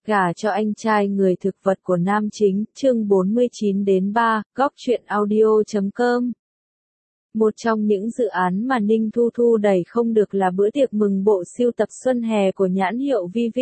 Gả cho anh trai người thực vật của nam chính, chương 49-3, góc truyện audio.com. Một trong những dự án mà Ninh Thu Thu đẩy không được là bữa tiệc mừng bộ sưu tập xuân hè của nhãn hiệu VV.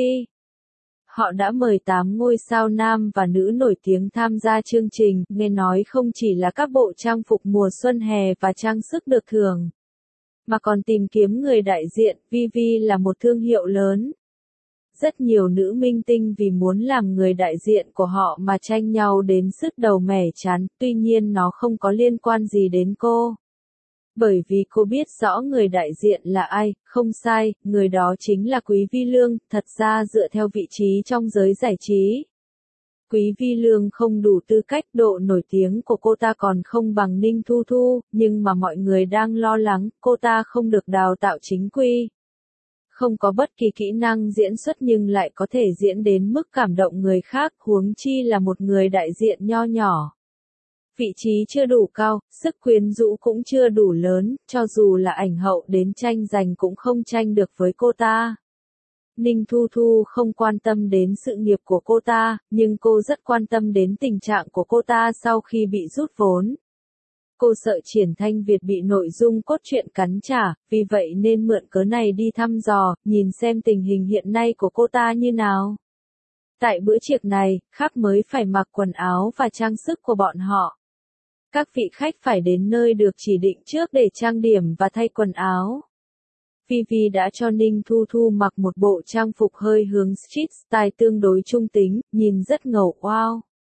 Họ đã mời 8 ngôi sao nam và nữ nổi tiếng tham gia chương trình, nghe nói không chỉ là các bộ trang phục mùa xuân hè và trang sức được thưởng, mà còn tìm kiếm người đại diện. VV là một thương hiệu lớn. Rất nhiều nữ minh tinh vì muốn làm người đại diện của họ mà tranh nhau đến sứt đầu mẻ chán, tuy nhiên nó không có liên quan gì đến cô. Bởi vì cô biết rõ người đại diện là ai, không sai, người đó chính là Quý Vi Lương. Thật ra dựa theo vị trí trong giới giải trí, Quý Vi Lương không đủ tư cách, độ nổi tiếng của cô ta còn không bằng Ninh Thu Thu, nhưng mà mọi người đang lo lắng, cô ta không được đào tạo chính quy. Không có bất kỳ kỹ năng diễn xuất nhưng lại có thể diễn đến mức cảm động người khác, huống chi là một người đại diện nho nhỏ. Vị trí chưa đủ cao, sức quyến rũ cũng chưa đủ lớn, cho dù là ảnh hậu đến tranh giành cũng không tranh được với cô ta. Ninh Thu Thu không quan tâm đến sự nghiệp của cô ta, nhưng cô rất quan tâm đến tình trạng của cô ta sau khi bị rút vốn. Cô sợ Triển Thanh Việt bị nội dung cốt truyện cắn trả, vì vậy nên mượn cớ này đi thăm dò, nhìn xem tình hình hiện nay của cô ta như nào. Tại bữa tiệc này, khách mới phải mặc quần áo và trang sức của bọn họ. Các vị khách phải đến nơi được chỉ định trước để trang điểm và thay quần áo. Vivi đã cho Ninh Thu Thu mặc một bộ trang phục hơi hướng street style tương đối trung tính, nhìn rất ngầu. Wow!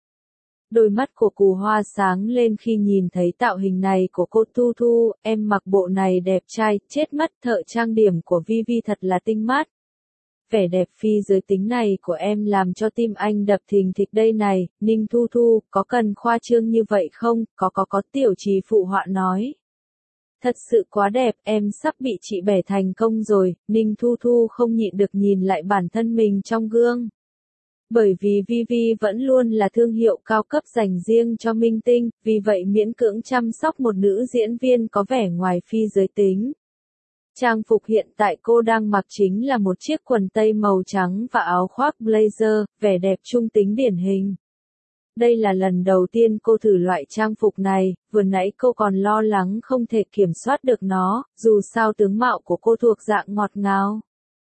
Đôi mắt của Cù Hoa sáng lên khi nhìn thấy tạo hình này của cô Thu Thu, em mặc bộ này đẹp trai, chết mất, thợ trang điểm của Vivi thật là tinh mắt. Vẻ đẹp phi giới tính này của em làm cho tim anh đập thình thịch đây này. Ninh Thu Thu, có cần khoa trương như vậy không? Có, Tiểu Trì phụ họa nói. Thật sự quá đẹp, em sắp bị chị bẻ thành công rồi. Ninh Thu Thu không nhịn được nhìn lại bản thân mình trong gương. Bởi vì Vivi vẫn luôn là thương hiệu cao cấp dành riêng cho minh tinh, vì vậy miễn cưỡng chăm sóc một nữ diễn viên có vẻ ngoài phi giới tính. Trang phục hiện tại cô đang mặc chính là một chiếc quần tây màu trắng và áo khoác blazer, vẻ đẹp trung tính điển hình. Đây là lần đầu tiên cô thử loại trang phục này, vừa nãy cô còn lo lắng không thể kiểm soát được nó, dù sao tướng mạo của cô thuộc dạng ngọt ngào.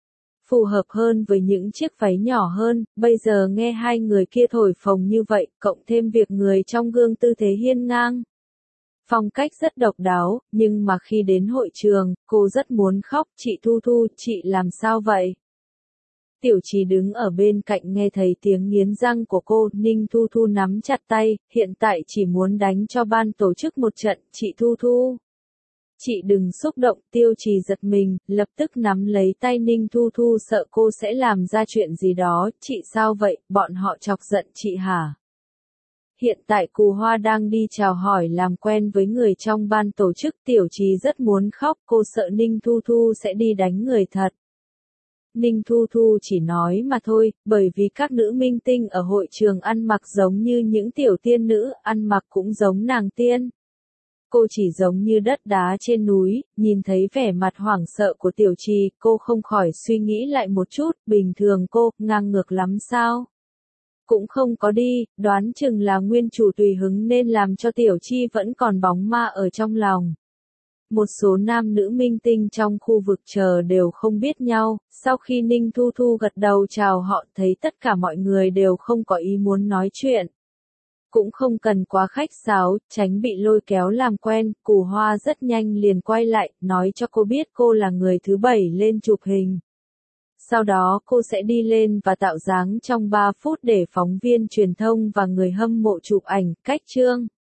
Phù hợp hơn với những chiếc váy nhỏ hơn, bây giờ nghe hai người kia thổi phồng như vậy, cộng thêm việc người trong gương tư thế hiên ngang. Phong cách rất độc đáo, nhưng mà khi đến hội trường, cô rất muốn khóc. Chị Thu Thu, chị làm sao vậy? Tiểu Trì đứng ở bên cạnh nghe thấy tiếng nghiến răng của cô. Ninh Thu Thu nắm chặt tay, hiện tại chỉ muốn đánh cho ban tổ chức một trận. Chị Thu Thu, chị đừng xúc động. Tiêu Trì giật mình, lập tức nắm lấy tay Ninh Thu Thu sợ cô sẽ làm ra chuyện gì đó. Chị sao vậy, bọn họ chọc giận chị hả? Hiện tại Cù Hoa đang đi chào hỏi làm quen với người trong ban tổ chức. Tiểu Trì rất muốn khóc, cô sợ Ninh Thu Thu sẽ đi đánh người thật. Ninh Thu Thu chỉ nói mà thôi, bởi vì các nữ minh tinh ở hội trường ăn mặc giống như những tiểu tiên nữ, ăn mặc cũng giống nàng tiên. Cô chỉ giống như đất đá trên núi. Nhìn thấy vẻ mặt hoảng sợ của Tiểu Trì, cô không khỏi suy nghĩ lại một chút, bình thường cô, ngang ngược lắm sao? Cũng không có đi, đoán chừng là nguyên chủ tùy hứng nên làm cho Tiểu Chi vẫn còn bóng ma ở trong lòng. Một số nam nữ minh tinh trong khu vực chờ đều không biết nhau, sau khi Ninh Thu Thu gật đầu chào họ thấy tất cả mọi người đều không có ý muốn nói chuyện. Cũng không cần quá khách sáo, tránh bị lôi kéo làm quen. Cù Hoa rất nhanh liền quay lại, nói cho cô biết cô là người thứ 7 lên chụp hình. Sau đó cô sẽ đi lên và tạo dáng trong 3 phút để phóng viên truyền thông và người hâm mộ chụp ảnh. Cách chương